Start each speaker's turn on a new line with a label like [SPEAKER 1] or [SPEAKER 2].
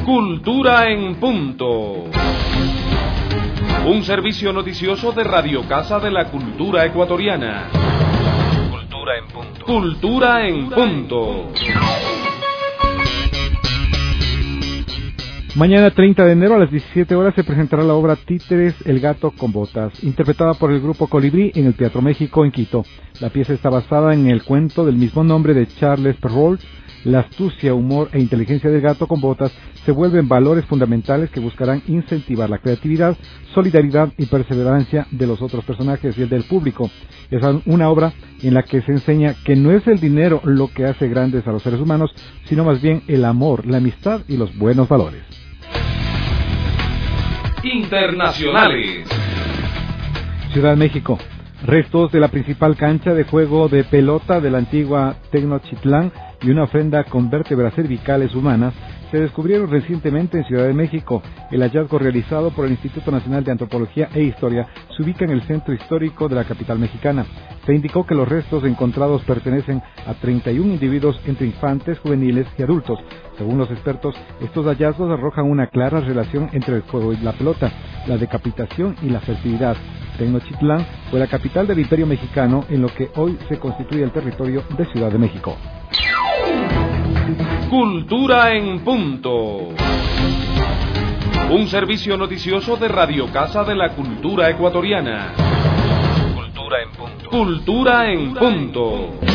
[SPEAKER 1] Cultura en Punto. Un servicio noticioso de Radio Casa de la Cultura Ecuatoriana. Cultura en Punto. Cultura en Punto.
[SPEAKER 2] Mañana 30 de enero a las 17 horas se presentará la obra Títeres, el gato con botas, interpretada por el grupo Colibrí en el Teatro México en Quito. La pieza está basada en el cuento del mismo nombre de Charles Perrault. La astucia, humor e inteligencia del gato con botas se vuelven valores fundamentales que buscarán incentivar la creatividad, solidaridad y perseverancia de los otros personajes y el del público. Es una obra en la que se enseña que no es el dinero lo que hace grandes a los seres humanos, sino más bien el amor, la amistad y los buenos valores.
[SPEAKER 1] Internacionales.
[SPEAKER 2] Ciudad de México. Restos de la principal cancha de juego de pelota de la antigua Tenochtitlán y una ofrenda con vértebras cervicales humanas se descubrieron recientemente en Ciudad de México. El hallazgo realizado por el Instituto Nacional de Antropología e Historia se ubica en el centro histórico de la capital mexicana. Se indicó que los restos encontrados pertenecen a 31 individuos entre infantes, juveniles y adultos. Según los expertos, estos hallazgos arrojan una clara relación entre el juego y la pelota, la decapitación y la fertilidad. Tenochtitlán fue la capital del Imperio Mexicano en lo que hoy se constituye el territorio de Ciudad de México.
[SPEAKER 1] Cultura en Punto. Un servicio noticioso de Radio Casa de la Cultura Ecuatoriana. Cultura en Punto. Cultura en Punto.